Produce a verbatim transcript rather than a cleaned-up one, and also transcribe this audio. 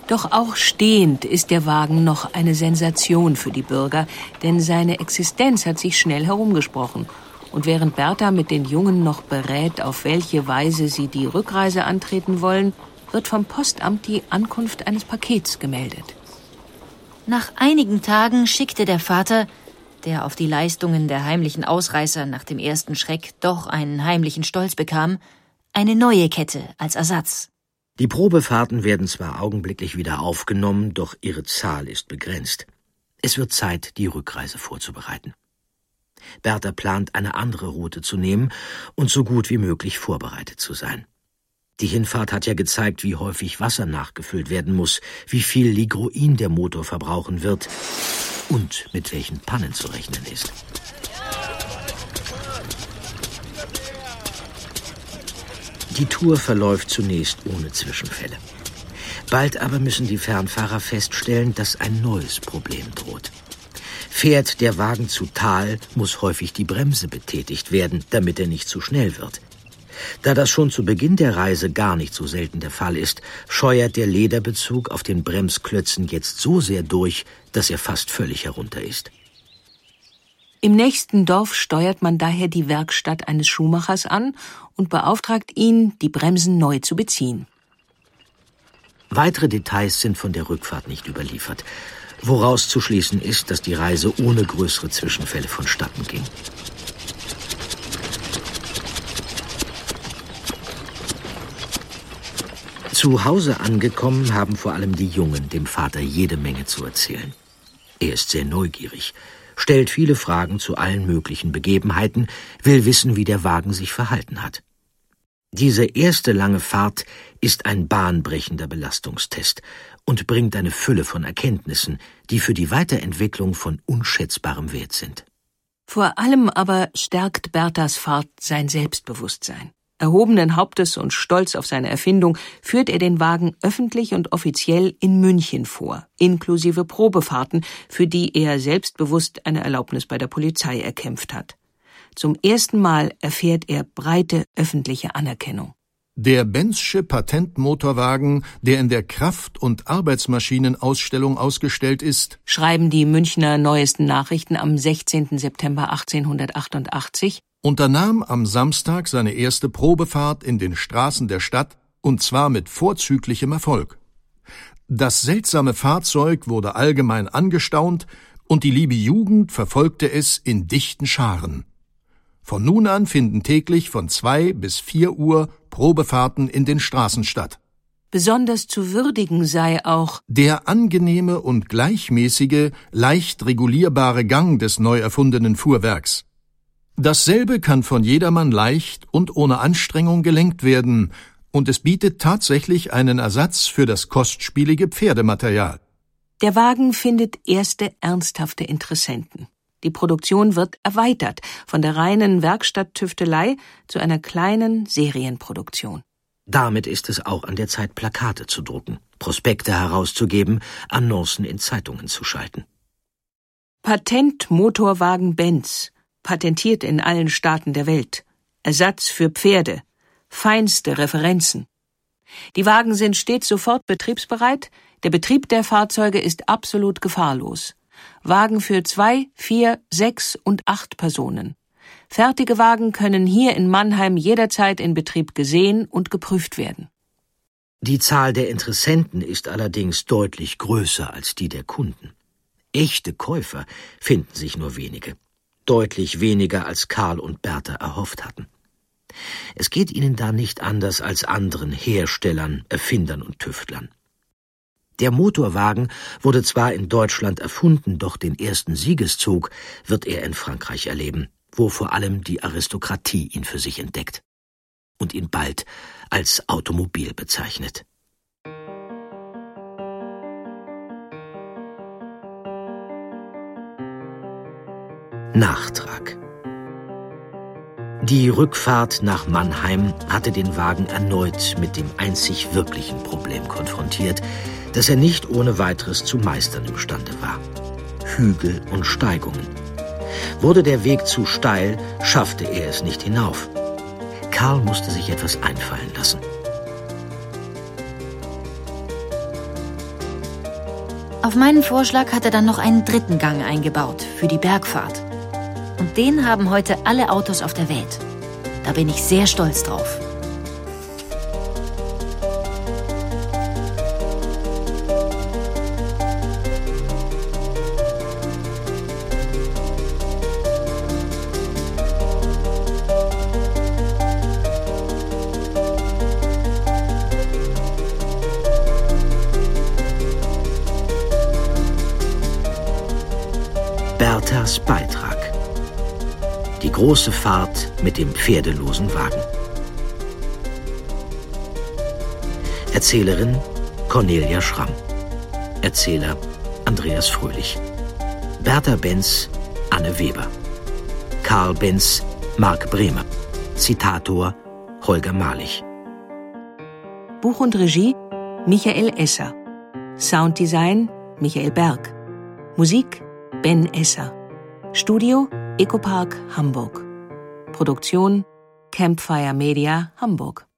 Doch auch stehend ist der Wagen noch eine Sensation für die Bürger, denn seine Existenz hat sich schnell herumgesprochen. Und während Bertha mit den Jungen noch berät, auf welche Weise sie die Rückreise antreten wollen, wird vom Postamt die Ankunft eines Pakets gemeldet. Nach einigen Tagen schickte der Vater, der auf die Leistungen der heimlichen Ausreißer nach dem ersten Schreck doch einen heimlichen Stolz bekam, eine neue Kette als Ersatz. Die Probefahrten werden zwar augenblicklich wieder aufgenommen, doch ihre Zahl ist begrenzt. Es wird Zeit, die Rückreise vorzubereiten. Bertha plant, eine andere Route zu nehmen und so gut wie möglich vorbereitet zu sein. Die Hinfahrt hat ja gezeigt, wie häufig Wasser nachgefüllt werden muss, wie viel Ligroin der Motor verbrauchen wird und mit welchen Pannen zu rechnen ist. Die Tour verläuft zunächst ohne Zwischenfälle. Bald aber müssen die Fernfahrer feststellen, dass ein neues Problem droht. Fährt der Wagen zu Tal, muss häufig die Bremse betätigt werden, damit er nicht zu schnell wird. Da das schon zu Beginn der Reise gar nicht so selten der Fall ist, scheuert der Lederbezug auf den Bremsklötzen jetzt so sehr durch, dass er fast völlig herunter ist. Im nächsten Dorf steuert man daher die Werkstatt eines Schuhmachers an und beauftragt ihn, die Bremsen neu zu beziehen. Weitere Details sind von der Rückfahrt nicht überliefert, woraus zu schließen ist, dass die Reise ohne größere Zwischenfälle vonstatten ging. Zu Hause angekommen, haben vor allem die Jungen dem Vater jede Menge zu erzählen. Er ist sehr neugierig, stellt viele Fragen zu allen möglichen Begebenheiten, will wissen, wie der Wagen sich verhalten hat. Diese erste lange Fahrt ist ein bahnbrechender Belastungstest und bringt eine Fülle von Erkenntnissen, die für die Weiterentwicklung von unschätzbarem Wert sind. Vor allem aber stärkt Berthas Fahrt sein Selbstbewusstsein. Erhobenen Hauptes und stolz auf seine Erfindung führt er den Wagen öffentlich und offiziell in München vor, inklusive Probefahrten, für die er selbstbewusst eine Erlaubnis bei der Polizei erkämpft hat. Zum ersten Mal erfährt er breite öffentliche Anerkennung. Der Benzsche Patentmotorwagen, der in der Kraft- und Arbeitsmaschinenausstellung ausgestellt ist, schreiben die Münchner Neuesten Nachrichten am sechzehnten September achtzehnhundertachtundachtzig, unternahm am Samstag seine erste Probefahrt in den Straßen der Stadt, und zwar mit vorzüglichem Erfolg. Das seltsame Fahrzeug wurde allgemein angestaunt, und die liebe Jugend verfolgte es in dichten Scharen. Von nun an finden täglich von zwei bis vier Uhr Probefahrten in den Straßen statt. Besonders zu würdigen sei auch der angenehme und gleichmäßige, leicht regulierbare Gang des neu erfundenen Fuhrwerks. Dasselbe kann von jedermann leicht und ohne Anstrengung gelenkt werden, und es bietet tatsächlich einen Ersatz für das kostspielige Pferdematerial. Der Wagen findet erste ernsthafte Interessenten. Die Produktion wird erweitert, von der reinen Werkstatttüftelei zu einer kleinen Serienproduktion. Damit ist es auch an der Zeit, Plakate zu drucken, Prospekte herauszugeben, Annoncen in Zeitungen zu schalten. Patent Motorwagen Benz, patentiert in allen Staaten der Welt. Ersatz für Pferde, feinste Referenzen. Die Wagen sind stets sofort betriebsbereit, der Betrieb der Fahrzeuge ist absolut gefahrlos. Wagen für zwei, vier, sechs und acht Personen. Fertige Wagen können hier in Mannheim jederzeit in Betrieb gesehen und geprüft werden. Die Zahl der Interessenten ist allerdings deutlich größer als die der Kunden. Echte Käufer finden sich nur wenige. Deutlich weniger, als Karl und Bertha erhofft hatten. Es geht ihnen da nicht anders als anderen Herstellern, Erfindern und Tüftlern. Der Motorwagen wurde zwar in Deutschland erfunden, doch den ersten Siegeszug wird er in Frankreich erleben, wo vor allem die Aristokratie ihn für sich entdeckt und ihn bald als Automobil bezeichnet. Nachtrag. Die Rückfahrt nach Mannheim hatte den Wagen erneut mit dem einzig wirklichen Problem konfrontiert, das er nicht ohne weiteres zu meistern imstande war. Hügel und Steigungen. Wurde der Weg zu steil, schaffte er es nicht hinauf. Karl musste sich etwas einfallen lassen. Auf meinen Vorschlag hat er dann noch einen dritten Gang eingebaut für die Bergfahrt. Und den haben heute alle Autos auf der Welt. Da bin ich sehr stolz drauf. Berthas Beitrag. Die große Fahrt mit dem pferdelosen Wagen. Erzählerin Cornelia Schramm. Erzähler Andreas Fröhlich. Bertha Benz Anne Weber. Karl Benz Marc Bremer. Zitator Holger Malich. Buch und Regie Michael Esser. Sounddesign Michael Berg. Musik Ben Esser. Studio Ecopark Hamburg. Produktion Campfire Media Hamburg.